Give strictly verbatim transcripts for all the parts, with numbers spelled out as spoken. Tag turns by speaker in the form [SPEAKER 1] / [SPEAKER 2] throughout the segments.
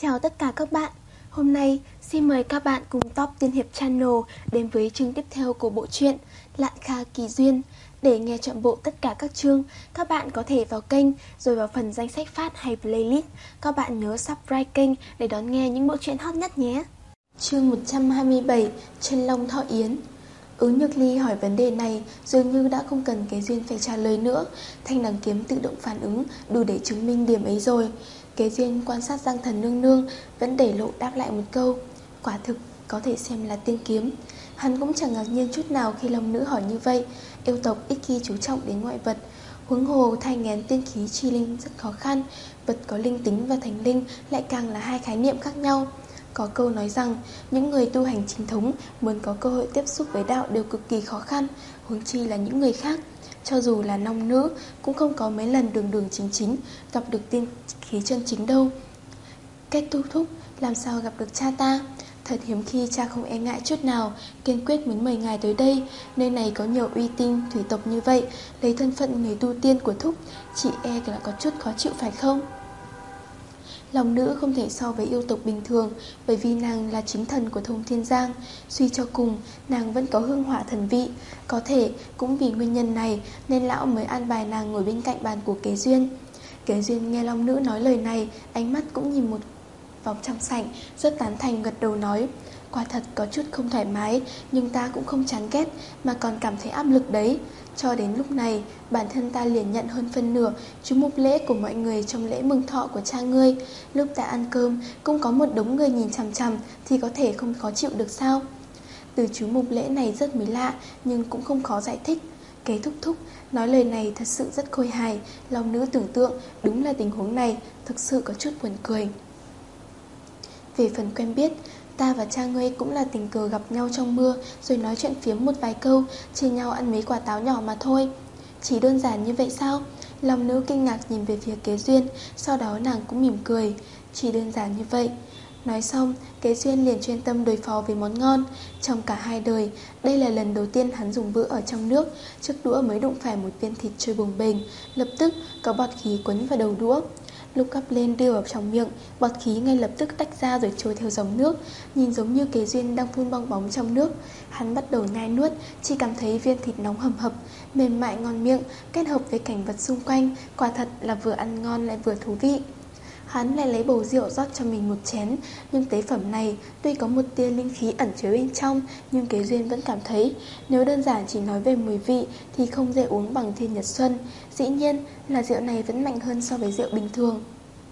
[SPEAKER 1] Chào tất cả các bạn. Hôm nay xin mời các bạn cùng Top Tiên Hiệp Channel đến với chương tiếp theo của bộ truyện Lạn Kha Kỳ Duyên. Để nghe trọn bộ tất cả các chương, các bạn có thể vào kênh rồi vào phần danh sách phát hay playlist. Các bạn nhớ subscribe kênh để đón nghe những bộ truyện hot nhất nhé. Chương một trăm hai mươi bảy, Chân Long Thọ Yến. Ứng Nhược Ly hỏi vấn đề này dường như đã không cần Kế Duyên phải trả lời nữa. Thanh đằng kiếm tự động phản ứng đủ để chứng minh điểm ấy rồi. Kế Duyên quan sát Giang Thần nương nương vẫn để lộ đáp lại một câu: quả thực có thể xem là tiên kiếm. Hắn cũng chẳng ngạc nhiên chút nào khi Long Nữ hỏi như vậy. Yêu tộc ít khi chú trọng đến ngoại vật, huống hồ thai nghén tiên khí chi linh rất khó khăn. Vật có linh tính và thành linh lại càng là hai khái niệm khác nhau. Có câu nói rằng những người tu hành chính thống muốn có cơ hội tiếp xúc với đạo đều cực kỳ khó khăn, huống chi là những người khác. Cho dù là long nữ cũng không có mấy lần đường đường chính chính gặp được tiên khí chân chính đâu. Kết thúc thúc, làm sao gặp được cha ta? Thật hiếm khi cha không e ngại chút nào, kiên quyết muốn mời ngài tới đây. Nơi này có nhiều uy tín thủy tộc như vậy, lấy thân phận người tu tiên của thúc, chị e là có chút khó chịu phải không? Long nữ không thể so với yêu tộc bình thường, bởi vì nàng là chính thần của Thông Thiên Giang. Suy cho cùng, nàng vẫn có hương hỏa thần vị. Có thể cũng vì nguyên nhân này nên lão mới an bài nàng ngồi bên cạnh bàn của Kế Duyên. Kế Duyên nghe Long nữ nói lời này, ánh mắt cũng nhìn một vòng trong sảnh, rất tán thành gật đầu nói: quả thật có chút không thoải mái, nhưng ta cũng không chán ghét, mà còn cảm thấy áp lực đấy. Cho đến lúc này, bản thân ta liền nhận hơn phân nửa chú mục lễ của mọi người trong lễ mừng thọ của cha ngươi. Lúc ta ăn cơm, cũng có một đống người nhìn chằm chằm, thì có thể không khó chịu được sao? Từ chú mục lễ này rất mới lạ, nhưng cũng không khó giải thích. Kế thúc thúc nói lời này thật sự rất khôi hài. Long nữ tưởng tượng đúng là tình huống này, thực sự có chút buồn cười. Về phần quen biết, ta và cha ngươi cũng là tình cờ gặp nhau trong mưa, rồi nói chuyện phiếm một vài câu, chia nhau ăn mấy quả táo nhỏ mà thôi. Chỉ đơn giản như vậy sao? Long nữ kinh ngạc nhìn về phía Kế Duyên, sau đó nàng cũng mỉm cười. Chỉ đơn giản như vậy. Nói xong, Kế Duyên liền chuyên tâm đối phó với món ngon. Trong cả hai đời, đây là lần đầu tiên hắn dùng bữa ở trong nước. Chiếc đũa mới đụng phải một viên thịt trôi bồng bềnh, lập tức có bọt khí quấn vào đầu đũa. Lúc gắp lên đưa vào trong miệng, bọt khí ngay lập tức tách ra rồi trôi theo dòng nước, nhìn giống như Kế Duyên đang phun bong bóng trong nước. Hắn bắt đầu nhai nuốt, chỉ cảm thấy viên thịt nóng hầm hập, mềm mại ngon miệng, kết hợp với cảnh vật xung quanh, quả thật là vừa ăn ngon lại vừa thú vị. Hắn lại lấy bầu rượu rót cho mình một chén, nhưng tế phẩm này tuy có một tia linh khí ẩn chứa bên trong, nhưng Kế Duyên vẫn cảm thấy nếu đơn giản chỉ nói về mùi vị thì không dễ uống bằng Thiên Nhật Xuân. Dĩ nhiên là rượu này vẫn mạnh hơn so với rượu bình thường.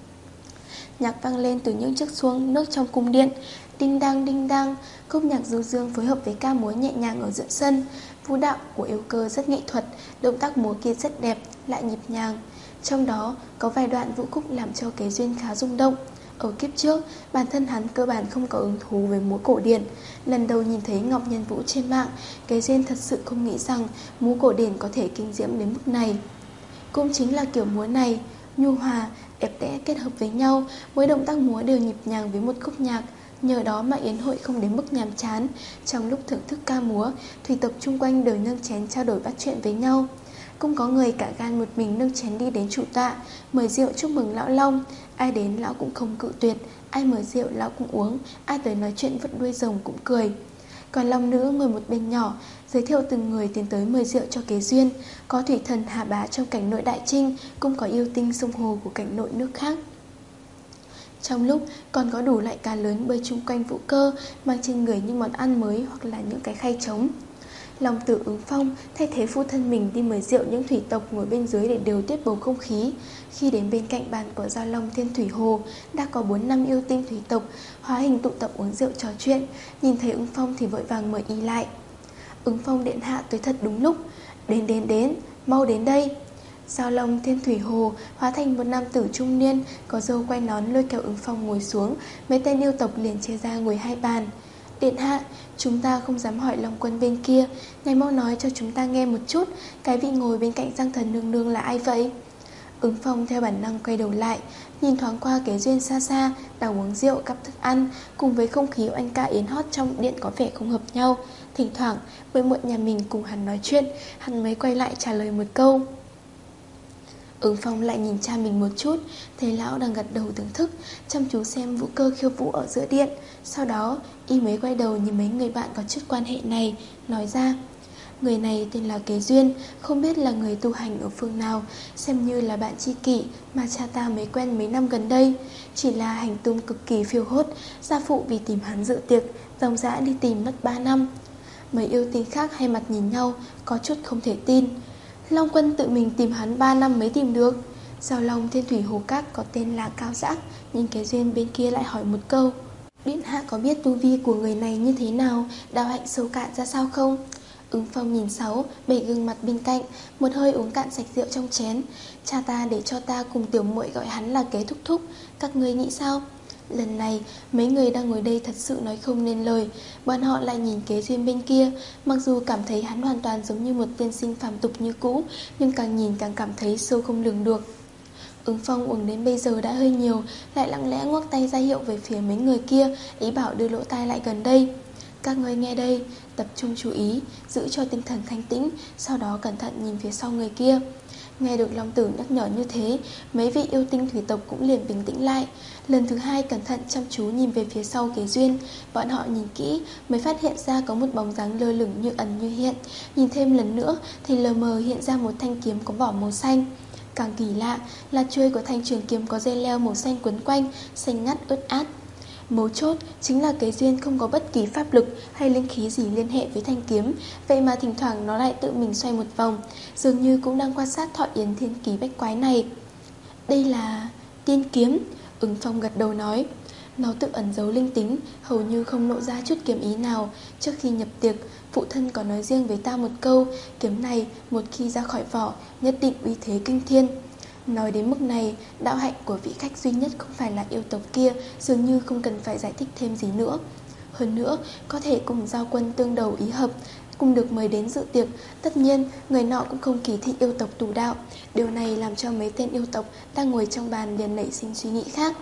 [SPEAKER 1] Nhạc vang lên từ những chiếc xuông nước trong cung điện. Đinh đang đinh đang, khúc nhạc du dương phối hợp với ca múa nhẹ nhàng ở giữa sân. Vũ đạo của yêu cơ rất nghệ thuật, động tác múa kia rất đẹp, lại nhịp nhàng. Trong đó có vài đoạn vũ khúc làm cho Kế Duyên khá rung động. Ở kiếp trước, bản thân hắn cơ bản không có hứng thú với múa cổ điển. Lần đầu nhìn thấy Ngọc Nhân Vũ trên mạng, Kế Duyên thật sự không nghĩ rằng múa cổ điển có thể kinh diễm đến mức này. Cũng chính là kiểu múa này, nhu hòa, đẹp đẽ kết hợp với nhau, mỗi động tác múa đều nhịp nhàng với một khúc nhạc. Nhờ đó mà yến hội không đến mức nhàm chán. Trong lúc thưởng thức ca múa, thủy tộc chung quanh đều nâng chén trao đổi bắt chuyện với nhau. Cũng có người cả gan một mình nâng chén đi đến chủ tọa, mời rượu chúc mừng lão Long. Ai đến lão cũng không cự tuyệt, ai mời rượu lão cũng uống, ai tới nói chuyện vứt đuôi rồng cũng cười. Còn Long nữ ngồi một bên nhỏ, giới thiệu từng người tiến tới mời rượu cho Kế Duyên. Có thủy thần Hà Bá trong cảnh nội Đại Trinh, cũng có yêu tinh sông hồ của cảnh nội nước khác. Trong lúc còn có đủ loại cá lớn bơi chung quanh Vũ Cơ, mang trên người những món ăn mới hoặc là những cái khay trống. Long tử Ứng Phong thay thế phụ thân mình đi mời rượu những thủy tộc ngồi bên dưới để điều tiết bầu không khí. Khi đến bên cạnh bàn của Giao Long Thiên Thủy Hồ, đã có bốn năm yêu tinh thủy tộc hóa hình tụ tập uống rượu trò chuyện. Nhìn thấy Ứng Phong thì vội vàng mời y lại. Ứng Phong điện hạ tới thật đúng lúc. Đến đến đến, mau đến đây. Giao Long Thiên Thủy Hồ hóa thành một nam tử trung niên, có râu quay nón lôi kéo Ứng Phong ngồi xuống. Mấy tên yêu tộc liền chia ra ngồi hai bàn. Điện hạ, chúng ta không dám hỏi Long Quân bên kia, ngài mau nói cho chúng ta nghe một chút, cái vị ngồi bên cạnh Giang Thần nương nương là ai vậy? Ứng Phong theo bản năng quay đầu lại, nhìn thoáng qua Kế Duyên xa xa đang uống rượu cắp thức ăn, cùng với không khí oanh ca yến hót trong điện có vẻ không hợp nhau. Thỉnh thoảng muội muội nhà mình cùng hắn nói chuyện, hắn mới quay lại trả lời một câu. Ứng Phong lại nhìn cha mình một chút, thấy lão đang gật đầu thưởng thức, chăm chú xem vũ cơ khiêu vũ ở giữa điện. Sau đó y mới quay đầu nhìn mấy người bạn có chút quan hệ này, nói ra: người này tên là Kế Duyên, không biết là người tu hành ở phương nào, xem như là bạn tri kỷ mà cha ta mới quen mấy năm gần đây. Chỉ là hành tung cực kỳ phiêu hốt, gia phụ vì tìm hắn dự tiệc, dòng dã đi tìm mất ba năm. Mấy yêu tinh khác hai mặt nhìn nhau, có chút không thể tin. Long Quân tự mình tìm hắn ba năm mới tìm được. Giao Long Thiên Thủy Hồ Các có tên là Cao Dã, nhưng Kế Duyên bên kia lại hỏi một câu: Điện hạ có biết tu vi của người này như thế nào, đạo hạnh sâu cạn ra sao không? Ứng Phong nhìn Sáu, bày gương mặt bên cạnh, một hơi uống cạn sạch rượu trong chén. Cha ta để cho ta cùng tiểu muội gọi hắn là Kế thúc thúc, các ngươi nghĩ sao? Lần này mấy người đang ngồi đây thật sự nói không nên lời. Bọn họ lại nhìn Kế Duyên bên kia, mặc dù cảm thấy hắn hoàn toàn giống như một tiên sinh phàm tục như cũ, nhưng càng nhìn càng cảm thấy sâu không lường được. Ứng Phong uống đến bây giờ đã hơi nhiều, lại lặng lẽ ngoắc tay ra hiệu về phía mấy người kia, ý bảo đưa lỗ tai lại gần đây. Các ngươi nghe đây, tập trung chú ý, giữ cho tinh thần thanh tĩnh, sau đó cẩn thận nhìn phía sau người kia. Nghe được Long Tử nhắc nhở như thế, mấy vị yêu tinh thủy tộc cũng liền bình tĩnh lại. Lần thứ hai cẩn thận chăm chú nhìn về phía sau Kế Duyên. Bọn họ nhìn kỹ mới phát hiện ra có một bóng dáng lơ lửng như ẩn như hiện. Nhìn thêm lần nữa thì lờ mờ hiện ra một thanh kiếm có vỏ màu xanh. Càng kỳ lạ là chuôi của thanh trường kiếm có dây leo màu xanh quấn quanh, xanh ngắt ướt át. Mấu chốt chính là Kế Duyên không có bất kỳ pháp lực hay linh khí gì liên hệ với thanh kiếm, vậy mà thỉnh thoảng nó lại tự mình xoay một vòng, dường như cũng đang quan sát Thọ Yến Thiên Kỳ bách quái này. Đây là tiên kiếm, Ứng Phong gật đầu nói. Nó tự ẩn giấu linh tính, hầu như không lộ ra chút kiếm ý nào. Trước khi nhập tiệc, phụ thân có nói riêng với ta một câu, kiếm này một khi ra khỏi vỏ nhất định uy thế kinh thiên. Nói đến mức này, đạo hạnh của vị khách duy nhất không phải là yêu tộc kia dường như không cần phải giải thích thêm gì nữa. Hơn nữa, có thể cùng Giao Quân tương đầu ý hợp, cùng được mời đến dự tiệc. Tất nhiên, người nọ cũng không kỳ thị yêu tộc tù đạo. Điều này làm cho mấy tên yêu tộc đang ngồi trong bàn liền nảy sinh suy nghĩ khác.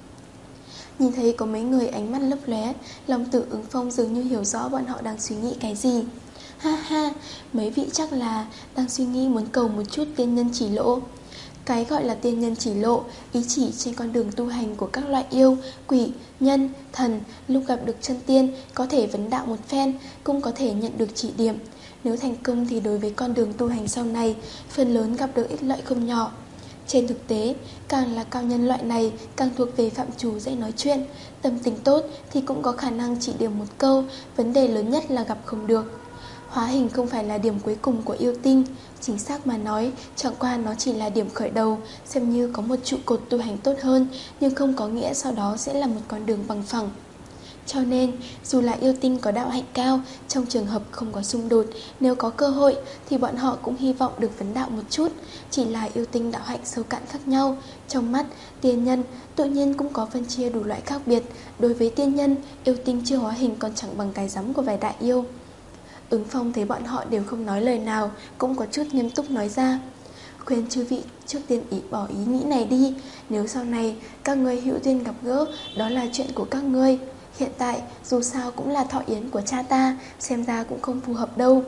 [SPEAKER 1] Nhìn thấy có mấy người ánh mắt lấp lóe, Long Tử Ứng Phong dường như hiểu rõ bọn họ đang suy nghĩ cái gì. Ha ha, mấy vị chắc là đang suy nghĩ muốn cầu một chút tiên nhân chỉ lộ. Cái gọi là tiên nhân chỉ lộ, ý chỉ trên con đường tu hành của các loại yêu, quỷ, nhân, thần. Lúc gặp được chân tiên, có thể vấn đạo một phen, cũng có thể nhận được chỉ điểm. Nếu thành công thì đối với con đường tu hành sau này, phần lớn gặp được ích lợi không nhỏ. Trên thực tế, càng là cao nhân loại này, càng thuộc về phạm trù dễ nói chuyện. Tâm tình tốt thì cũng có khả năng chỉ điểm một câu, vấn đề lớn nhất là gặp không được. Hóa hình không phải là điểm cuối cùng của yêu tinh. Chính xác mà nói, chẳng qua nó chỉ là điểm khởi đầu, xem như có một trụ cột tu hành tốt hơn, nhưng không có nghĩa sau đó sẽ là một con đường bằng phẳng. Cho nên, dù là yêu tinh có đạo hạnh cao, trong trường hợp không có xung đột, nếu có cơ hội thì bọn họ cũng hy vọng được vấn đạo một chút. Chỉ là yêu tinh đạo hạnh sâu cạn khác nhau. Trong mắt, tiên nhân tự nhiên cũng có phân chia đủ loại khác biệt. Đối với tiên nhân, yêu tinh chưa hóa hình còn chẳng bằng cái rắm của vài đại yêu. Ứng Phong thấy bọn họ đều không nói lời nào, cũng có chút nghiêm túc nói ra. Khuyên chư vị trước tiên ý bỏ ý nghĩ này đi. Nếu sau này các ngươi hữu duyên gặp gỡ, đó là chuyện của các ngươi. Hiện tại dù sao cũng là thọ yến của cha ta, xem ra cũng không phù hợp đâu.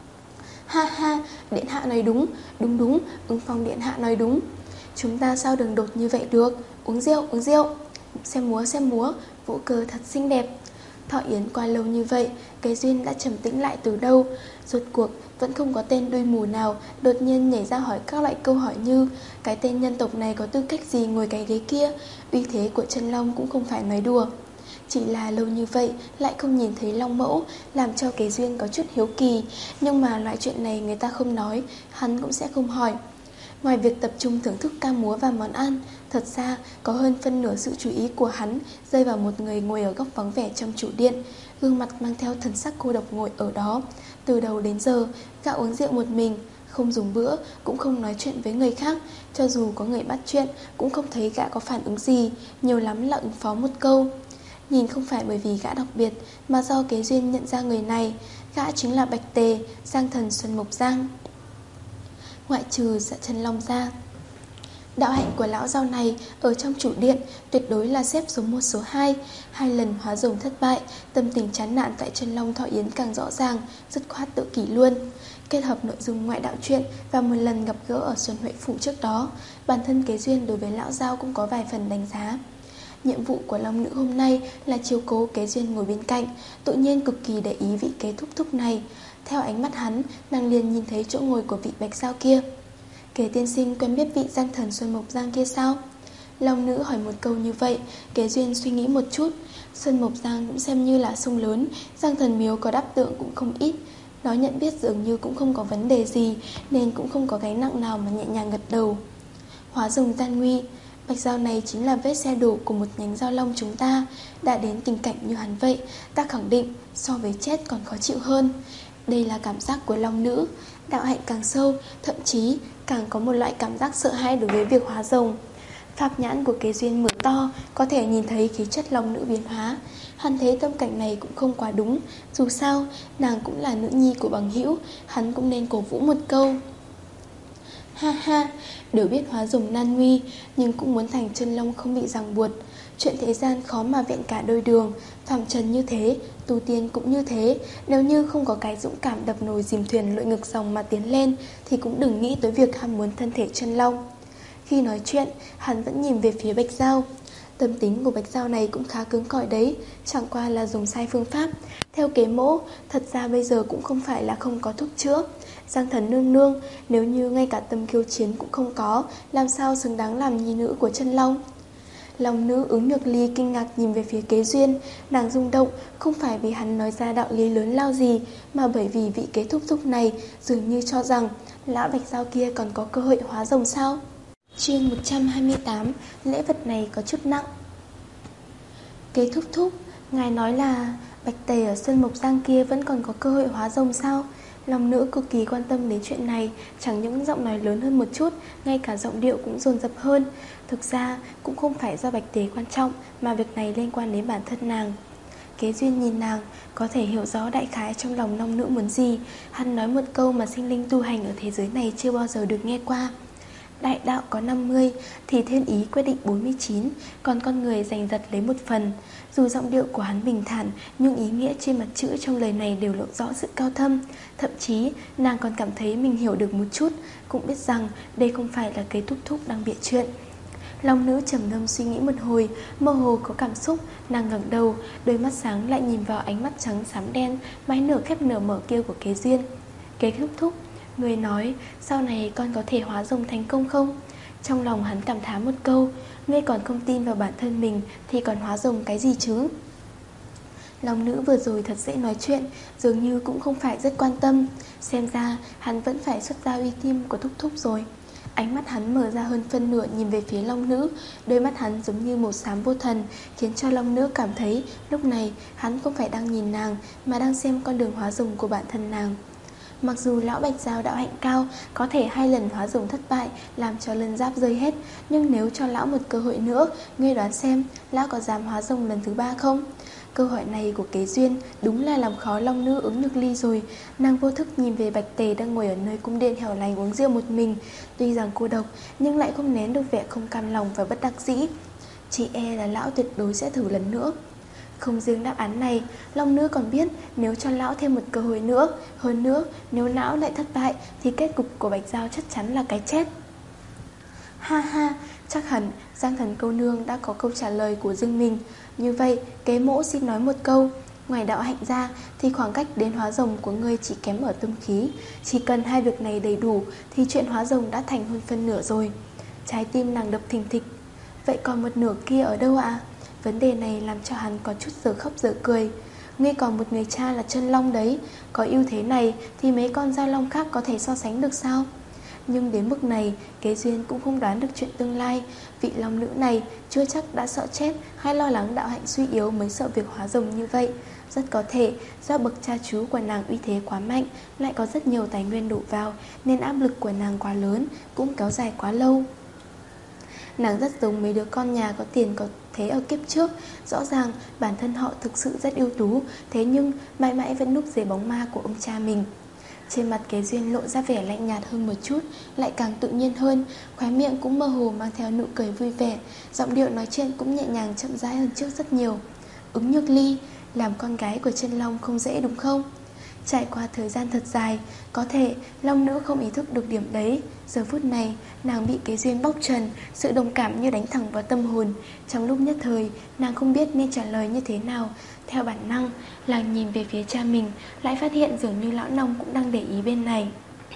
[SPEAKER 1] Ha ha, điện hạ nói đúng. Đúng đúng, Ứng Phong điện hạ nói đúng. Chúng ta sao đường đột như vậy được. Uống rượu, uống rượu. Xem múa, xem múa. Vũ cơ thật xinh đẹp. Thọ yến qua lâu như vậy, Kế Duyên đã trầm tĩnh lại từ đâu. Rốt cuộc vẫn không có tên đuôi mù nào đột nhiên nhảy ra hỏi các loại câu hỏi như: cái tên nhân tộc này có tư cách gì ngồi cái ghế kia? Uy thế của chân long cũng không phải nói đùa. Chỉ là lâu như vậy lại không nhìn thấy long mẫu, làm cho Kế Duyên có chút hiếu kỳ. Nhưng mà loại chuyện này người ta không nói, hắn cũng sẽ không hỏi. Ngoài việc tập trung thưởng thức ca múa và món ăn, thật ra có hơn phân nửa sự chú ý của hắn rơi vào một người ngồi ở góc vắng vẻ trong chủ điện, gương mặt mang theo thần sắc cô độc ngồi ở đó. Từ đầu đến giờ, gã uống rượu một mình, không dùng bữa, cũng không nói chuyện với người khác. Cho dù có người bắt chuyện, cũng không thấy gã có phản ứng gì, nhiều lắm là ứng phó một câu. Nhìn không phải bởi vì gã đặc biệt, mà do Kế Duyên nhận ra người này. Gã chính là Bạch Tề, Giang Thần Xuân Mộc Giang. Ngoại trừ Dạ Chân Long ra, đạo hạnh của lão Giao này ở trong chủ điện tuyệt đối là xếp số một số hai. Hai lần hóa rồng thất bại, tâm tình chán nản tại Chân Long Thọ Yến càng rõ ràng, dứt khoát tự kỷ luôn. Kết hợp nội dung ngoại đạo truyện và một lần gặp gỡ ở Xuân Huệ Phủ trước đó, bản thân Kế Duyên đối với lão Giao cũng có vài phần đánh giá. Nhiệm vụ của Long Nữ hôm nay là chiếu cố Kế Duyên ngồi bên cạnh, tự nhiên cực kỳ để ý vị Kế thúc thúc này. Theo ánh mắt hắn, nàng liền nhìn thấy chỗ ngồi của vị Bạch Giao kia. Kế tiên sinh quen biết vị Giang Thần Xuân Mộc Giang kia sao? Long Nữ hỏi một câu như vậy. Kế Duyên suy nghĩ một chút. Xuân Mộc Giang cũng xem như là sông lớn, Giang Thần Miếu có đáp tượng cũng không ít. Nó nhận biết dường như cũng không có vấn đề gì, nên cũng không có gánh nặng nào mà nhẹ nhàng gật đầu. Hóa rồng gian nguy, Bạch Giao này chính là vết xe đổ của một nhánh giao long chúng ta. Đã đến tình cảnh như hắn vậy, ta khẳng định so với chết còn khó chịu hơn. Đây là cảm giác của Long Nữ. Đạo hạnh càng sâu, thậm chí càng có một loại cảm giác sợ hãi đối với việc hóa rồng. Pháp nhãn của Kế Duyên mở to, có thể nhìn thấy khí chất Long Nữ biến hóa. Hắn thấy tâm cảnh này cũng không quá đúng. Dù sao, nàng cũng là nữ nhi của bằng hữu, hắn cũng nên cổ vũ một câu. Ha ha, đều biết hóa rồng nan nguy, nhưng cũng muốn thành chân long không bị ràng buộc. Chuyện thế gian khó mà vẹn cả đôi đường. Phàm trần như thế, tu tiên cũng như thế. Nếu như không có cái dũng cảm đập nồi dìm thuyền lội ngược dòng mà tiến lên, thì cũng đừng nghĩ tới việc ham muốn thân thể chân long. Khi nói chuyện, hắn vẫn nhìn về phía Bạch Giao. Tâm tính của Bạch Giao này cũng khá cứng cỏi đấy, chẳng qua là dùng sai phương pháp. Theo Kế mỗ, thật ra bây giờ cũng không phải là không có thuốc chữa. Giang Thần nương nương, nếu như ngay cả tâm khiêu chiến cũng không có, làm sao xứng đáng làm nhi nữ của chân long? Long Nữ Ứng Nhược Ly kinh ngạc nhìn về phía Kế Duyên. Nàng rung động không phải vì hắn nói ra đạo lý lớn lao gì, mà bởi vì vị Kế thúc thúc này dường như cho rằng lão Bạch Giao kia còn có cơ hội hóa rồng sao. Chương một trăm hai mươi tám. Lễ vật này có chút nặng. Kế thúc thúc, ngài nói là Bạch Tề ở Sơn Mộc Giang kia vẫn còn có cơ hội hóa rồng sao? Long Nữ cực kỳ quan tâm đến chuyện này. Chẳng những giọng nói lớn hơn một chút, ngay cả giọng điệu cũng dồn dập hơn. Thực ra cũng không phải do Bạch Tề quan trọng, mà việc này liên quan đến bản thân nàng. Kế Duyên nhìn nàng, có thể hiểu rõ đại khái trong lòng Long Nữ muốn gì. Hắn nói một câu mà sinh linh tu hành ở thế giới này chưa bao giờ được nghe qua. Đại đạo có năm mươi, thì thiên ý quyết định bốn mươi chín, còn con người giành giật lấy một phần. Dù giọng điệu của hắn bình thản, nhưng ý nghĩa trên mặt chữ trong lời này đều lộ rõ sự cao thâm. Thậm chí, nàng còn cảm thấy mình hiểu được một chút, cũng biết rằng đây không phải là Kế thúc thúc đang bịa chuyện. Long Nữ trầm ngâm suy nghĩ một hồi, mơ hồ có cảm xúc. Nàng ngẩng đầu, đôi mắt sáng lại nhìn vào ánh mắt trắng xám đen, mái nửa khép nửa mở kia của Kế Duyên. Kế thúc thúc, người nói sau này con có thể hóa rồng thành công không? Trong lòng hắn cảm thán một câu, ngươi còn không tin vào bản thân mình thì còn hóa rồng cái gì chứ? Long Nữ vừa rồi thật dễ nói chuyện, dường như cũng không phải rất quan tâm. Xem ra hắn vẫn phải xuất ra uy tín của thúc thúc rồi. Ánh mắt hắn mở ra hơn phân nửa nhìn về phía Long Nữ. Đôi mắt hắn giống như một xám vô thần, khiến cho Long Nữ cảm thấy lúc này hắn không phải đang nhìn nàng, mà đang xem con đường hóa rồng của bản thân nàng. Mặc dù lão Bạch Giao đạo hạnh cao, có thể hai lần hóa rồng thất bại, làm cho lân giáp rơi hết, nhưng nếu cho lão một cơ hội nữa, ngươi đoán xem lão có dám hóa rồng lần thứ ba không? Câu hỏi này của Kế Duyên đúng là làm khó Long Nữ Ứng Nhược Ly rồi. Nàng vô thức nhìn về Bạch Tề đang ngồi ở nơi cung điện hẻo lánh uống rượu một mình. Tuy rằng cô độc, nhưng lại không nén được vẻ không cam lòng và bất đắc dĩ. Chỉ e là lão tuyệt đối sẽ thử lần nữa. Không riêng đáp án này, Long Nữ còn biết nếu cho lão thêm một cơ hội nữa. Hơn nữa, nếu lão lại thất bại thì kết cục của Bạch Giao chắc chắn là cái chết. Ha ha, chắc hẳn Giang Thần cô nương đã có câu trả lời của riêng mình. Như vậy, Kế mỗ xin nói một câu. Ngoài đạo hạnh ra thì khoảng cách đến hóa rồng của ngươi chỉ kém ở tâm khí. Chỉ cần hai việc này đầy đủ thì chuyện hóa rồng đã thành hơn phân nửa rồi. Trái tim nàng đập thình thịch. Vậy còn một nửa kia ở đâu ạ? À? Vấn đề này làm cho hắn có chút giờ khóc giờ cười. Ngươi còn một người cha là chân long đấy. Có ưu thế này thì mấy con giao long khác có thể so sánh được sao? Nhưng đến mức này, Kế Duyên cũng không đoán được chuyện tương lai. Vị long nữ này chưa chắc đã sợ chết hay lo lắng đạo hạnh suy yếu mới sợ việc hóa rồng như vậy. Rất có thể do bậc cha chú của nàng uy thế quá mạnh, lại có rất nhiều tài nguyên đổ vào, nên áp lực của nàng quá lớn, cũng kéo dài quá lâu. Nàng rất giống mấy đứa con nhà có tiền có thế ở kiếp trước. Rõ ràng bản thân họ thực sự rất ưu tú, thế nhưng mãi mãi vẫn núp dưới bóng ma của ông cha mình. Trên mặt Kế Duyên lộ ra vẻ lạnh nhạt hơn một chút, lại càng tự nhiên hơn. Khóe miệng cũng mơ hồ mang theo nụ cười vui vẻ, giọng điệu nói chuyện cũng nhẹ nhàng chậm rãi hơn trước rất nhiều. Ứng Nhược Ly, làm con gái của chân long không dễ đúng không? Trải qua thời gian thật dài, có thể Long Nữ không ý thức được điểm đấy. Giờ phút này, nàng bị Kế Duyên bóc trần, sự đồng cảm như đánh thẳng vào tâm hồn. Trong lúc nhất thời, nàng không biết nên trả lời như thế nào. Theo bản năng, nàng nhìn về phía cha mình, lại phát hiện dường như lão nông cũng đang để ý bên này.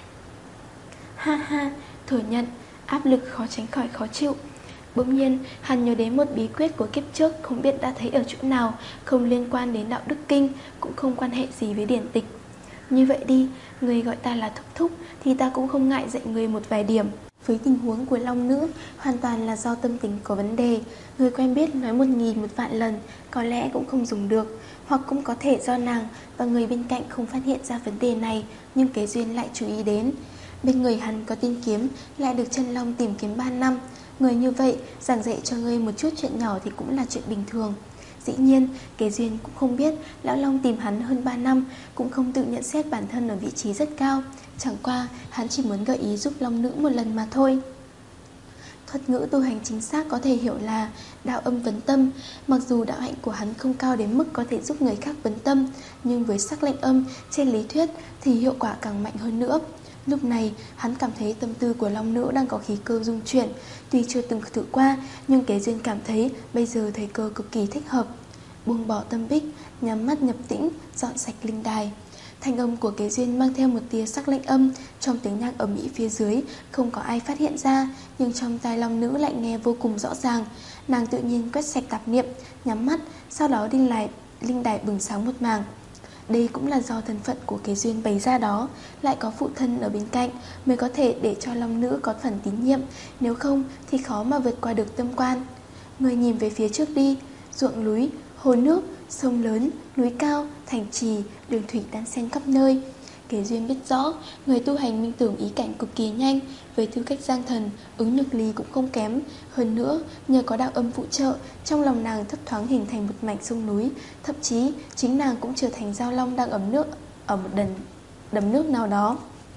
[SPEAKER 1] Ha ha, thừa nhận, áp lực khó tránh khỏi khó chịu. Bỗng nhiên, hắn nhớ đến một bí quyết của kiếp trước, không biết đã thấy ở chỗ nào, không liên quan đến đạo đức kinh, cũng không quan hệ gì với điển tịch. Như vậy đi, người gọi ta là Thúc Thúc, thì ta cũng không ngại dạy người một vài điểm. Với tình huống của Long Nữ, hoàn toàn là do tâm tính có vấn đề. Người quen biết nói một nghìn một vạn lần, có lẽ cũng không dùng được. Hoặc cũng có thể do nàng và người bên cạnh không phát hiện ra vấn đề này, nhưng Kế Duyên lại chú ý đến. Bên người hắn có tiên kiếm, lại được chân long tìm kiếm ba năm. Người như vậy, giảng dạy cho ngươi một chút chuyện nhỏ thì cũng là chuyện bình thường. Dĩ nhiên, Kế Duyên cũng không biết lão Long tìm hắn hơn ba năm, cũng không tự nhận xét bản thân ở vị trí rất cao. Chẳng qua, hắn chỉ muốn gợi ý giúp Long Nữ một lần mà thôi. Thuật ngữ tu hành chính xác có thể hiểu là đạo âm vấn tâm. Mặc dù đạo hạnh của hắn không cao đến mức có thể giúp người khác vấn tâm, nhưng với sắc lệnh âm, trên lý thuyết thì hiệu quả càng mạnh hơn nữa. Lúc này, hắn cảm thấy tâm tư của Long Nữ đang có khí cơ dung chuyển. Tuy chưa từng thử qua, nhưng Kế Duyên cảm thấy bây giờ thời cơ cực kỳ thích hợp. Buông bỏ tâm bích, nhắm mắt nhập tĩnh, dọn sạch linh đài. Thanh âm của Kế Duyên mang theo một tia sắc lệnh âm. Trong tiếng nhạc ầm ĩ phía dưới, không có ai phát hiện ra, nhưng trong tai Long Nữ lại nghe vô cùng rõ ràng. Nàng tự nhiên quét sạch tạp niệm, nhắm mắt, sau đó linh đài, linh đài bừng sáng một màng. Đây cũng là do thân phận của Kế Duyên bày ra đó, lại có phụ thân ở bên cạnh mới có thể để cho Long Nữ có phần tín nhiệm, nếu không thì khó mà vượt qua được tâm quan. Người nhìn về phía trước đi, ruộng núi, hồ nước, sông lớn, núi cao, thành trì, đường thủy đan xen khắp nơi. Kế Duyên biết rõ, người tu hành minh tưởng ý cảnh cực kỳ nhanh, với tư cách giang thần, ứng nhược ly cũng không kém. Hơn nữa, nhờ có đạo âm phụ trợ, trong lòng nàng thấp thoáng hình thành một mảnh sông núi. Thậm chí, chính nàng cũng trở thành giao long đang ấm nước ở một đầm, đầm nước nào đó.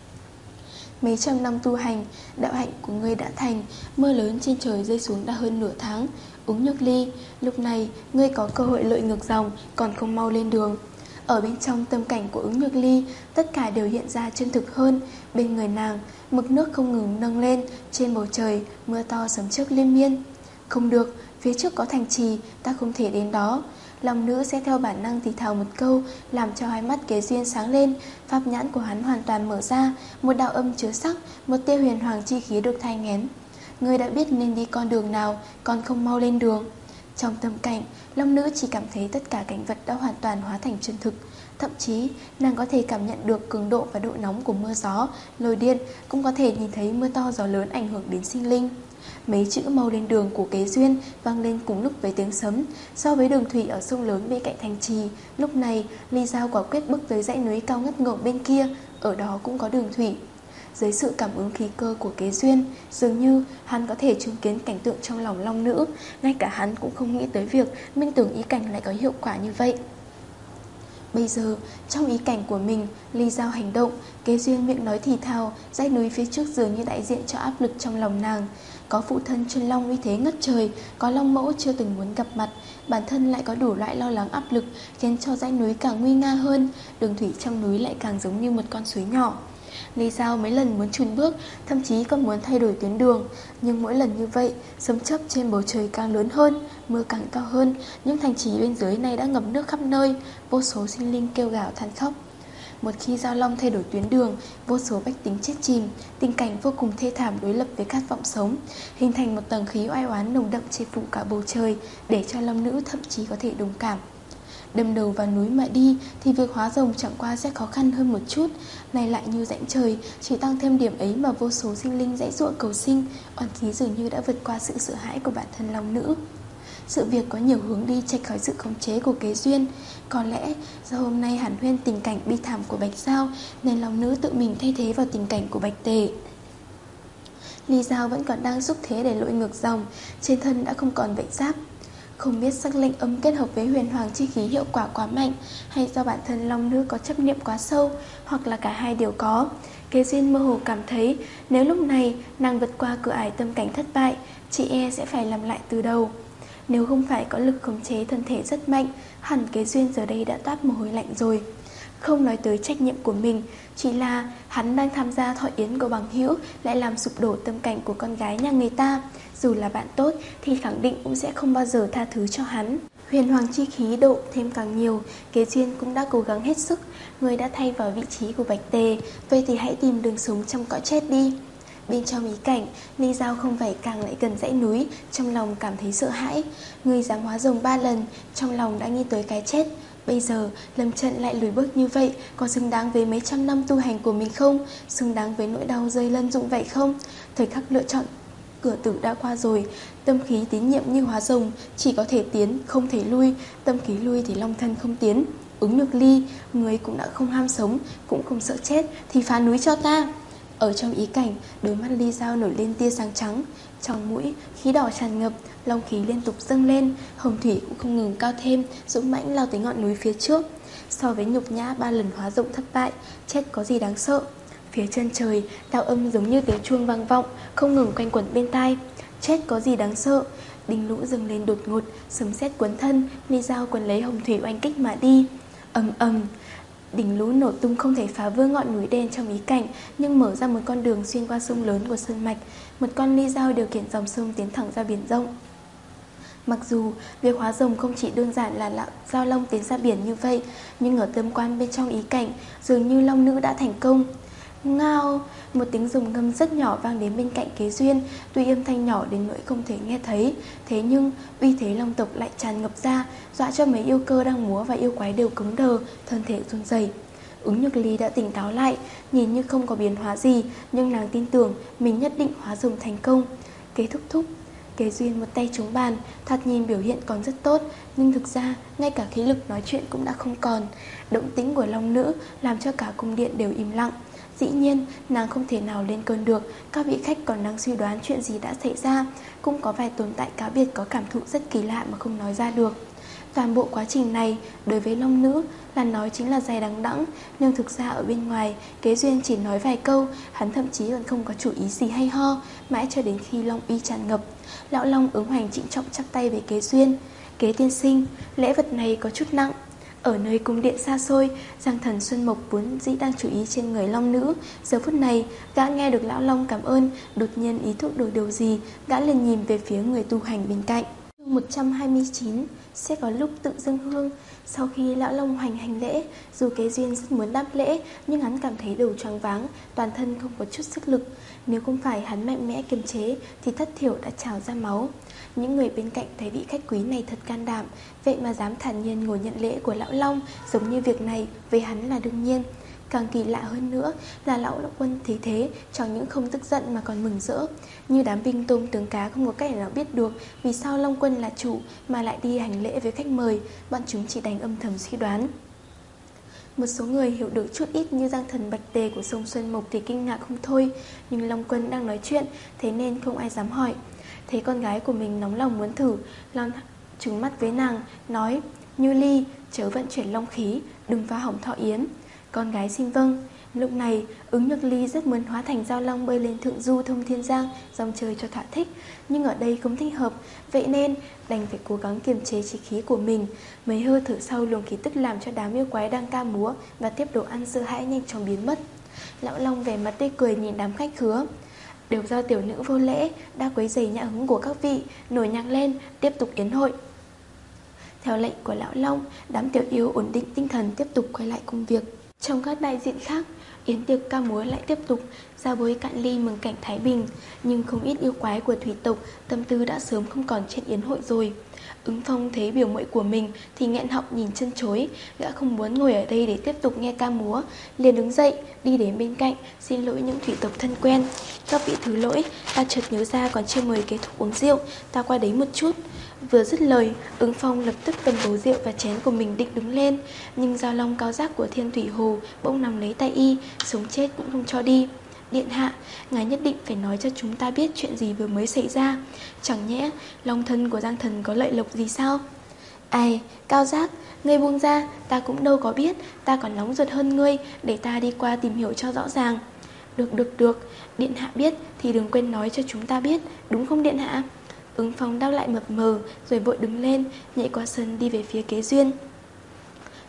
[SPEAKER 1] Mấy trăm năm tu hành, đạo hạnh của ngươi đã thành. Mưa lớn trên trời rơi xuống đã hơn nửa tháng. Ứng nhược ly, lúc này ngươi có cơ hội lội ngược dòng, còn không mau lên đường. Ở bên trong tâm cảnh của ứng nhược ly, tất cả đều hiện ra chân thực hơn. Bên người nàng, mực nước không ngừng nâng lên. Trên bầu trời, mưa to sấm chớp liên miên. Không được, phía trước có thành trì, ta không thể đến đó. Long Nữ sẽ theo bản năng thì thào một câu, làm cho hai mắt Kế Duyên sáng lên. Pháp nhãn của hắn hoàn toàn mở ra, một đạo âm chứa sắc, một tia huyền hoàng chi khí được thai nghén. Ngươi đã biết nên đi con đường nào, còn không mau lên đường. Trong tâm cảnh, Long Nữ chỉ cảm thấy tất cả cảnh vật đã hoàn toàn hóa thành chân thực. Thậm chí, nàng có thể cảm nhận được cường độ và độ nóng của mưa gió, lôi điện, cũng có thể nhìn thấy mưa to gió lớn ảnh hưởng đến sinh linh. Mấy chữ mau lên đường của Kế Duyên vang lên cùng lúc với tiếng sấm. So với đường thủy ở sông lớn bên cạnh thành trì, lúc này Ly Giao quả quyết bước tới dãy núi cao ngất ngưỡng bên kia, ở đó cũng có đường thủy. Dưới sự cảm ứng khí cơ của Kế Duyên, dường như hắn có thể chứng kiến cảnh tượng trong lòng Long Nữ. Ngay cả hắn cũng không nghĩ tới việc minh tưởng ý cảnh lại có hiệu quả như vậy. Bây giờ, trong ý cảnh của mình, Ly Giao hành động, Kế Duyên miệng nói thì thào, dãy núi phía trước dường như đại diện cho áp lực trong lòng nàng. Có phụ thân chân long uy thế ngất trời, có long mẫu chưa từng muốn gặp mặt, bản thân lại có đủ loại lo lắng áp lực, khiến cho dãy núi càng nguy nga hơn. Đường thủy trong núi lại càng giống như một con suối nhỏ. Ly Giao mấy lần muốn chùn bước, thậm chí còn muốn thay đổi tuyến đường. Nhưng mỗi lần như vậy, sấm chớp trên bầu trời càng lớn hơn, mưa càng to hơn. Những thành trì bên dưới này đã ngập nước khắp nơi, vô số sinh linh kêu gào than khóc. Một khi Giao Long thay đổi tuyến đường, vô số bách tính chết chìm. Tình cảnh vô cùng thê thảm đối lập với khát vọng sống, hình thành một tầng khí oai oán nồng đậm che phủ cả bầu trời, để cho Long Nữ thậm chí có thể đồng cảm. Đâm đầu vào núi mà đi thì việc hóa rồng chẳng qua sẽ khó khăn hơn một chút. Này lại như rãnh trời, chỉ tăng thêm điểm ấy mà vô số sinh linh dãy giụa cầu sinh. Oan khí dường như đã vượt qua sự sợ hãi của bản thân Long Nữ. Sự việc có nhiều hướng đi chệch khỏi sự khống chế của Kế Duyên. Có lẽ do hôm nay hàn huyên tình cảnh bi thảm của Bạch Giao, nên Long Nữ tự mình thay thế vào tình cảnh của Bạch Tề. Ly Giao vẫn còn đang xúc thế để lội ngược dòng, trên thân đã không còn vảy giáp. Không biết sắc lệnh âm kết hợp với huyền hoàng chi khí hiệu quả quá mạnh, hay do bản thân Long Nữ có chấp niệm quá sâu, hoặc là cả hai đều có. Kế Duyên mơ hồ cảm thấy nếu lúc này nàng vượt qua cửa ải tâm cảnh thất bại, chị e sẽ phải làm lại từ đầu. Nếu không phải có lực khống chế thân thể rất mạnh, hẳn Kế Duyên giờ đây đã toát mồ hôi lạnh rồi. không nói tới trách nhiệm của mình, chỉ là hắn đang tham gia thọ yến của bằng hữu lại làm sụp đổ tâm cảnh của con gái nhà người ta. Dù là bạn tốt thì khẳng định cũng sẽ không bao giờ tha thứ cho hắn. Huyền hoàng chi khí độ thêm càng nhiều, Kế Duyên cũng đã cố gắng hết sức. Người đã thay vào vị trí của Bạch Tề, vậy thì hãy tìm đường sống trong cõi chết đi. Bên trong ý cảnh, Ly Dao không phải càng lại gần dãy núi, trong lòng cảm thấy sợ hãi. Người dám hóa rồng ba lần, trong lòng đã nghĩ tới cái chết. Bây giờ Lâm Trận lại lùi bước như vậy, có xứng đáng với mấy trăm năm tu hành của mình không? Xứng đáng với nỗi đau rơi lân dụng vậy không? Thời khắc lựa chọn cửa tử đã qua rồi. Tâm khí tín nhiệm như hóa rồng, chỉ có thể tiến, không thể lui. Tâm khí lui thì long thân không tiến. Ứng Nhược Ly, người cũng đã không ham sống, cũng không sợ chết, thì phá núi cho ta. Ở trong ý cảnh, đôi mắt Ly Dao nổi lên tia sáng trắng. Trong mũi, khí đỏ tràn ngập, long khí liên tục dâng lên. Hồng thủy cũng không ngừng cao thêm, dũng mãnh lao tới ngọn núi phía trước. So với nhục nhã ba lần hóa rộng thất bại, chết có gì đáng sợ. Phía chân trời, đạo âm giống như tiếng chuông vang vọng, không ngừng quanh quẩn bên tai. Chết có gì đáng sợ. Đỉnh lũ dâng lên đột ngột, sấm sét cuốn thân, Ly Dao quấn lấy hồng thủy oanh kích mà đi. Ầm ầm, đỉnh lũ nổ tung không thể phá vỡ ngọn núi đen trong ý cảnh, nhưng mở ra một con đường xuyên qua sông lớn của sơn mạch. Một con Ly Dao điều khiển dòng sông tiến thẳng ra biển rộng. Mặc dù việc hóa rồng không chỉ đơn giản là lạo giao long tiến ra biển như vậy, nhưng ở tâm quan bên trong ý cảnh, dường như long nữ đã thành công. Ngao, một tiếng rồng ngâm rất nhỏ vang đến bên cạnh Kế Duyên, tuy âm thanh nhỏ đến nỗi không thể nghe thấy, thế nhưng uy thế long tộc lại tràn ngập ra, dọa cho mấy yêu cơ đang múa và yêu quái đều cứng đờ, thân thể run rẩy. Ứng Nhược Ly đã tỉnh táo lại, nhìn như không có biến hóa gì, nhưng nàng tin tưởng mình nhất định hóa rồng thành công. Kế thúc thúc, Kế Duyên một tay trúng bàn, thoạt nhìn biểu hiện còn rất tốt, nhưng thực ra ngay cả khí lực nói chuyện cũng đã không còn. Động tĩnh của long nữ làm cho cả cung điện đều im lặng. Dĩ nhiên, nàng không thể nào lên cơn được, các vị khách còn đang suy đoán chuyện gì đã xảy ra, cũng có vài tồn tại cá biệt có cảm thụ rất kỳ lạ mà không nói ra được. Toàn bộ quá trình này, đối với long nữ, là nói chính là dài đằng đẵng, nhưng thực ra ở bên ngoài, Kế Duyên chỉ nói vài câu, hắn thậm chí còn không có chủ ý gì hay ho, mãi cho đến khi long uy tràn ngập. Lão Long ứng hoành trịnh trọng chắp tay với Kế Duyên. Kế tiên sinh, lễ vật này có chút nặng. Ở nơi cung điện xa xôi, Giang Thần Xuân Mộc vốn dĩ đang chú ý trên người long nữ. Giờ phút này, gã nghe được lão long cảm ơn, đột nhiên ý thức được điều gì, gã liền nhìn về phía người tu hành bên cạnh. một trăm hai mươi chín, sẽ có lúc tự dâng hương. Sau khi lão long hoành hành lễ, dù Kế Duyên rất muốn đáp lễ, nhưng hắn cảm thấy đầu choáng váng, toàn thân không có chút sức lực. Nếu không phải hắn mạnh mẽ kiềm chế, thì thất thiểu đã trào ra máu. Những người bên cạnh thấy vị khách quý này thật can đảm, vậy mà dám thản nhiên ngồi nhận lễ của lão long, giống như việc này với hắn là đương nhiên. Càng kỳ lạ hơn nữa là lão quân thấy thế, chẳng những không tức giận mà còn mừng rỡ. Như đám binh tôm tướng cá không có cách nào biết được vì sao Long Quân là chủ mà lại đi hành lễ với khách mời, bọn chúng chỉ đành âm thầm suy đoán. Một số người hiểu được chút ít như Giang Thần Bạch Tề của sông Xuân Mộc thì kinh ngạc không thôi, nhưng Long Quân đang nói chuyện, thế nên không ai dám hỏi. Thấy con gái của mình nóng lòng muốn thử, Long trừng mắt với nàng, nói: Như Ly, chớ vận chuyển long khí, đừng phá hỏng thọ yến. Con gái xin vâng. Lúc này, Ứng Nhược Ly rất muốn hóa thành giao long bơi lên thượng du thông thiên giang, dòng trời cho thỏa thích, nhưng ở đây không thích hợp, vậy nên đành phải cố gắng kiềm chế chí khí của mình. Mấy hơi thở sau, luồng khí tức làm cho đám yêu quái đang ca múa và tiếp đồ ăn sợ hãi nhanh chóng biến mất. Lão Long vẻ mặt tươi cười nhìn đám khách khứa: đều do tiểu nữ vô lễ, đã quấy rầy nhã hứng của các vị, nổi nhạc lên, tiếp tục yến hội. Theo lệnh của lão Long, đám tiểu yêu ổn định tinh thần tiếp tục quay lại công việc. Trong các đại diện khác, yến tiệc ca múa lại tiếp tục, ra bối cạn ly mừng cảnh thái bình, nhưng không ít yêu quái của thủy tộc tâm tư đã sớm không còn trên yến hội rồi. Ứng Phong thấy biểu muội của mình thì nghẹn họng nhìn chân chối, gã không muốn ngồi ở đây để tiếp tục nghe ca múa, liền đứng dậy đi đến bên cạnh xin lỗi những thủy tộc thân quen. Các vị thứ lỗi, ta chợt nhớ ra còn chưa mời kết thúc uống rượu, ta qua đấy một chút. Vừa dứt lời, Ứng Phong lập tức cầm bầu rượu và chén của mình định đứng lên, nhưng giao long cao giác của Thiên Thủy Hồ bỗng nắm lấy tay y, sống chết cũng không cho đi. Điện hạ, ngài nhất định phải nói cho chúng ta biết chuyện gì vừa mới xảy ra. Chẳng nhẽ long thân của Giang Thần có lợi lộc gì sao? Ai, cao giác, ngươi buông ra, ta cũng đâu có biết, ta còn nóng ruột hơn ngươi, để ta đi qua tìm hiểu cho rõ ràng. Được được được, điện hạ biết thì đừng quên nói cho chúng ta biết, đúng không điện hạ? Ứng Phong đau lại mập mờ, rồi vội đứng lên, nhảy qua sân đi về phía Kế Duyên.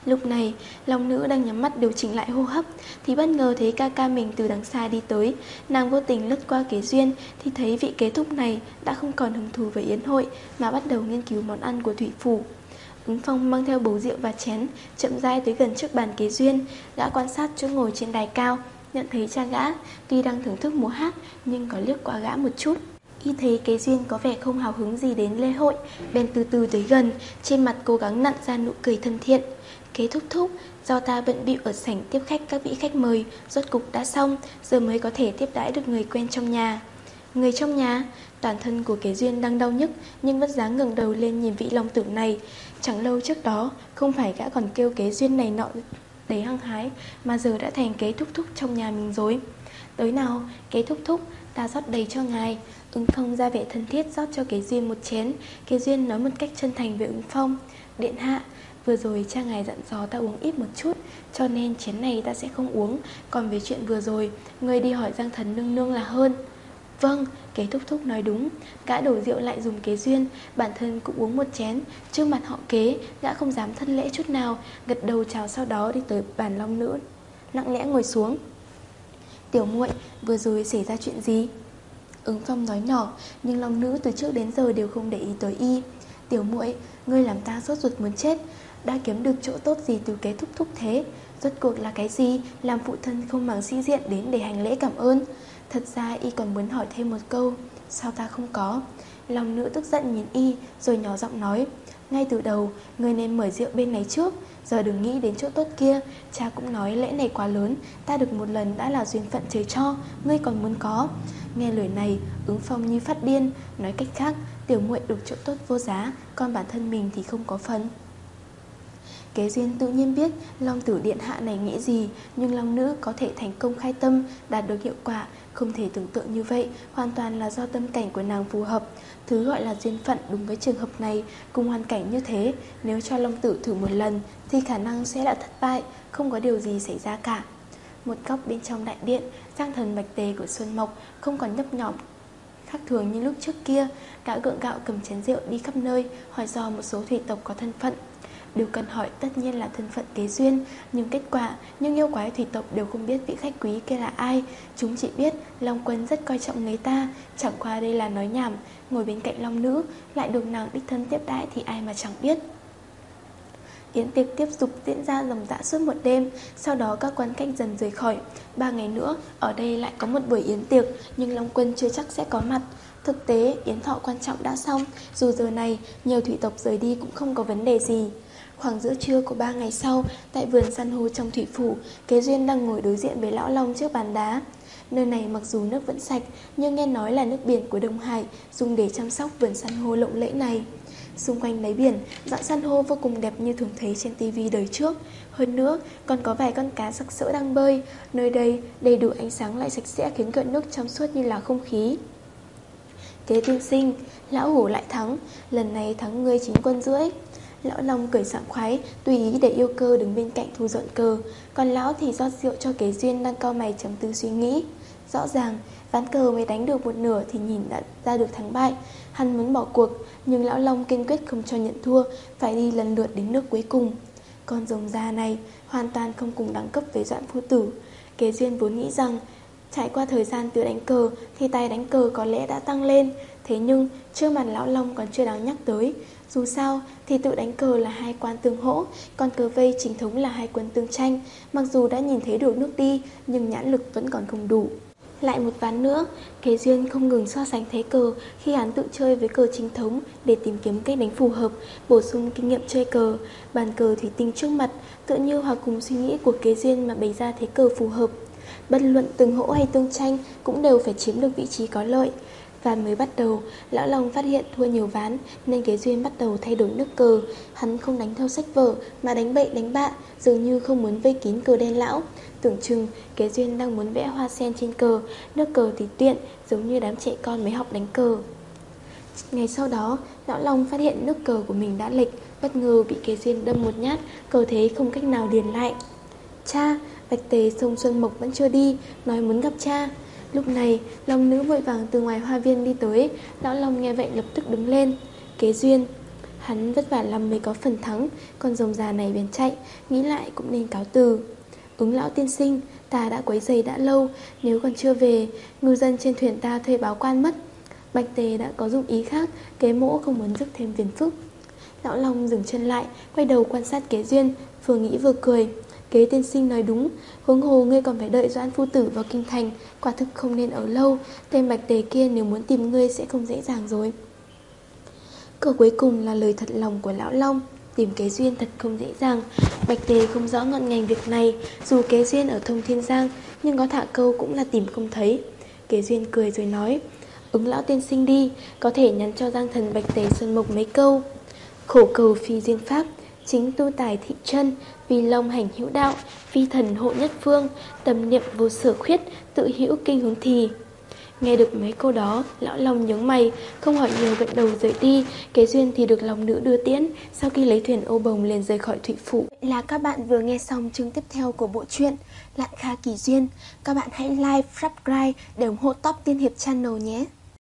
[SPEAKER 1] Lúc này, Long Nữ đang nhắm mắt điều chỉnh lại hô hấp thì bất ngờ thấy ca ca mình từ đằng xa đi tới. Nàng vô tình lướt qua Kế Duyên thì thấy vị kế thúc này đã không còn hứng thú với yến hội mà bắt đầu nghiên cứu món ăn của thủy phủ. Ứng Phong mang theo bầu rượu và chén, chậm rãi tới gần trước bàn Kế Duyên. Gã quan sát chỗ ngồi trên đài cao, nhận thấy cha gã tuy đang thưởng thức múa hát nhưng có liếc qua gã một chút. Y thấy Kế Duyên có vẻ không hào hứng gì đến lễ hội, bèn từ từ tới gần, trên mặt cố gắng nặn ra nụ cười thân thiện. Kế thúc thúc, do ta bận bịu ở sảnh tiếp khách các vị khách mời, rốt cục đã xong, giờ mới có thể tiếp đãi được người quen trong nhà. Người trong nhà? Toàn thân của Kế Duyên đang đau nhức, nhưng vẫn dáng ngẩng đầu lên nhìn vị long tử này. Chẳng lâu trước đó, không phải gã còn kêu Kế Duyên này nọ đầy hăng hái, mà giờ đã thành Kế thúc thúc trong nhà mình rồi. Tới nào, Kế thúc thúc, ta rót đầy cho ngài. Ứng Phong ra vẻ thân thiết rót cho Kế Duyên một chén. Kế Duyên nói một cách chân thành với Ứng Phong: Điện hạ, vừa rồi cha ngài dặn dò ta uống ít một chút, cho nên chén này ta sẽ không uống. Còn về chuyện vừa rồi, người đi hỏi Giang Thần nương nương là hơn. Vâng, Kế thúc thúc nói đúng. Gã đổ rượu lại dùng Kế Duyên, bản thân cũng uống một chén. Trước mặt họ Kế, gã không dám thất lễ chút nào, gật đầu chào, sau đó đi tới bàn Long Nữ, lặng lẽ ngồi xuống. Tiểu muội, vừa rồi xảy ra chuyện gì? Ứng Phong nói nhỏ, nhưng Long Nữ từ trước đến giờ đều không để ý tới y. Tiểu muội, ngươi làm ta sốt ruột muốn chết. Đã kiếm được chỗ tốt gì từ Kế thúc thúc thế? Rốt cuộc là cái gì làm phụ thân không màng sĩ diện đến để hành lễ cảm ơn? Thật ra y còn muốn hỏi thêm một câu: sao ta không có? Long Nữ tức giận nhìn y, rồi nhỏ giọng nói: ngay từ đầu, ngươi nên mời rượu bên này trước, giờ đừng nghĩ đến chỗ tốt kia. Cha cũng nói lễ này quá lớn, ta được một lần đã là duyên phận trời cho, ngươi còn muốn có. Nghe lời này, Ứng Phong như phát điên. Nói cách khác, tiểu muội được chỗ tốt vô giá, còn bản thân mình thì không có phần. Kế Duyên tự nhiên biết Long tử điện hạ này nghĩ gì, nhưng Long Nữ có thể thành công khai tâm, đạt được hiệu quả không thể tưởng tượng như vậy, hoàn toàn là do tâm cảnh của nàng phù hợp. Thứ gọi là duyên phận đúng với trường hợp này, cùng hoàn cảnh như thế, nếu cho Long tử thử một lần thì khả năng sẽ là thất bại, không có điều gì xảy ra cả. Một góc bên trong đại điện, Giang Thần bạch tề của Xuân Mộc không còn nhấp nhỏm khác thường như lúc trước kia. Gã gượng gạo cầm chén rượu đi khắp nơi, hỏi dò một số thủy tộc có thân phận. Điều cần hỏi tất nhiên là thân phận Kế Duyên, nhưng kết quả những yêu quái thủy tộc đều không biết vị khách quý kia là ai. Chúng chỉ biết Long Quân rất coi trọng người ta, chẳng qua đây là nói nhảm. Ngồi bên cạnh Long Nữ lại được nàng đích thân tiếp đãi thì ai mà chẳng biết. Yến tiệc tiếp tục diễn ra ròng rã suốt một đêm, sau đó các quan khách dần rời khỏi. Ba ngày nữa, ở đây lại có một buổi yến tiệc, nhưng Long Quân chưa chắc sẽ có mặt. Thực tế, yến thọ quan trọng đã xong, dù giờ này nhiều thủy tộc rời đi cũng không có vấn đề gì. Khoảng giữa trưa của ba ngày sau, tại vườn san hô trong thủy phủ, Kế Duyên đang ngồi đối diện với Lão Long trước bàn đá. Nơi này mặc dù nước vẫn sạch, nhưng nghe nói là nước biển của Đông Hải dùng để chăm sóc vườn san hô lộng lẫy này. Xung quanh đáy biển, dạng san hô vô cùng đẹp như thường thấy trên tivi đời trước. Hơn nữa, còn có vài con cá sặc sỡ đang bơi. Nơi đây đầy đủ ánh sáng lại sạch sẽ, khiến gợn nước trong suốt như là không khí. Kế tiên sinh, lão hổ lại thắng, lần này thắng ngươi chín quân rưỡi. Lão Long cười sảng khoái, tùy ý để yêu cơ đứng bên cạnh thu dọn cờ. Còn lão thì rót rượu cho Kế Duyên đang cau mày trầm tư suy nghĩ. Rõ ràng, ván cờ mới đánh được một nửa thì nhìn đã ra được thắng bại. Hắn muốn bỏ cuộc, nhưng Lão Long kiên quyết không cho nhận thua, phải đi lần lượt đến nước cuối cùng. Con rồng già này hoàn toàn không cùng đẳng cấp với Doãn phu tử. Kế Duyên vốn nghĩ rằng trải qua thời gian tự đánh cờ thì tài đánh cờ có lẽ đã tăng lên. Thế nhưng trước mặt Lão Long còn chưa đáng nhắc tới. Dù sao thì tự đánh cờ là hai quan tương hỗ, còn cờ vây chính thống là hai quân tương tranh. Mặc dù đã nhìn thấy được nước đi, nhưng nhãn lực vẫn còn không đủ. Lại một ván nữa, Kế Duyên không ngừng so sánh thế cờ khi hắn tự chơi với cờ chính thống để tìm kiếm cách đánh phù hợp, bổ sung kinh nghiệm chơi cờ. Bàn cờ thủy tinh trước mặt tự như hòa cùng suy nghĩ của Kế Duyên mà bày ra thế cờ phù hợp. Bất luận tương hỗ hay tương tranh cũng đều phải chiếm được vị trí có lợi. Ván mới bắt đầu, Lão Long phát hiện thua nhiều ván nên Kế Duyên bắt đầu thay đổi nước cờ. Hắn không đánh theo sách vở mà đánh bậy đánh bạ, dường như không muốn vây kín cờ đen lão. Tưởng chừng Kế Duyên đang muốn vẽ hoa sen trên cờ, nước cờ thì tiện, giống như đám trẻ con mới học đánh cờ. Ngày sau đó, Lão Long phát hiện nước cờ của mình đã lệch, bất ngờ bị Kế Duyên đâm một nhát, cờ thế không cách nào điền lại. Cha, bạch tề sông Xuân Mộc vẫn chưa đi, nói muốn gặp cha. Lúc này, Long Nữ vội vàng từ ngoài hoa viên đi tới. Lão Long nghe vậy lập tức đứng lên. Kế Duyên, Hắn vất vả lắm mới có phần thắng, con rồng già này bèn chạy, nghĩ lại cũng nên cáo từ. Ứng lão tiên sinh, ta đã quấy rầy đã lâu, nếu còn chưa về, ngư dân trên thuyền ta thuê báo quan mất. Bạch Tề đã có dụng ý khác, Kế Mỗ không muốn rước thêm phiền phức. Lão Long dừng chân lại, quay đầu quan sát Kế Duyên, vừa nghĩ vừa cười. Kế tiên sinh nói đúng, huống hồ ngươi còn phải đợi Doãn phu tử vào kinh thành, quả thực không nên ở lâu. Tên Bạch Tề kia nếu muốn tìm ngươi sẽ không dễ dàng rồi. Câu cuối cùng là lời thật lòng của Lão Long. Tìm Kế Duyên thật không dễ dàng. Bạch Tề không rõ ngọn ngành việc này, dù Kế Duyên ở Thông Thiên Giang, nhưng có thả câu cũng là tìm không thấy. Kế Duyên cười rồi nói, Ứng lão tiên sinh đi, có thể nhắn cho Giang thần Bạch Tề Xuân Mộc mấy câu. Khổ cầu phi duyên pháp, chính tu tài thị chân, vì long hành hữu đạo, phi thần hộ nhất phương, tâm niệm vô sở khuyết, tự hữu kinh hướng thì. Nghe được mấy câu đó, Lão Long nhướng mày, không hỏi nhiều gật đầu rời đi. Kế Duyên thì được lòng nữ đưa tiễn, sau khi lấy thuyền ô bồng liền rời khỏi Thụy Phủ. Vậy là các bạn vừa nghe xong chương tiếp theo của bộ truyện Lạn Kha Kỳ Duyên. Các bạn hãy like, subscribe để ủng hộ Top Tiên Hiệp Channel nhé.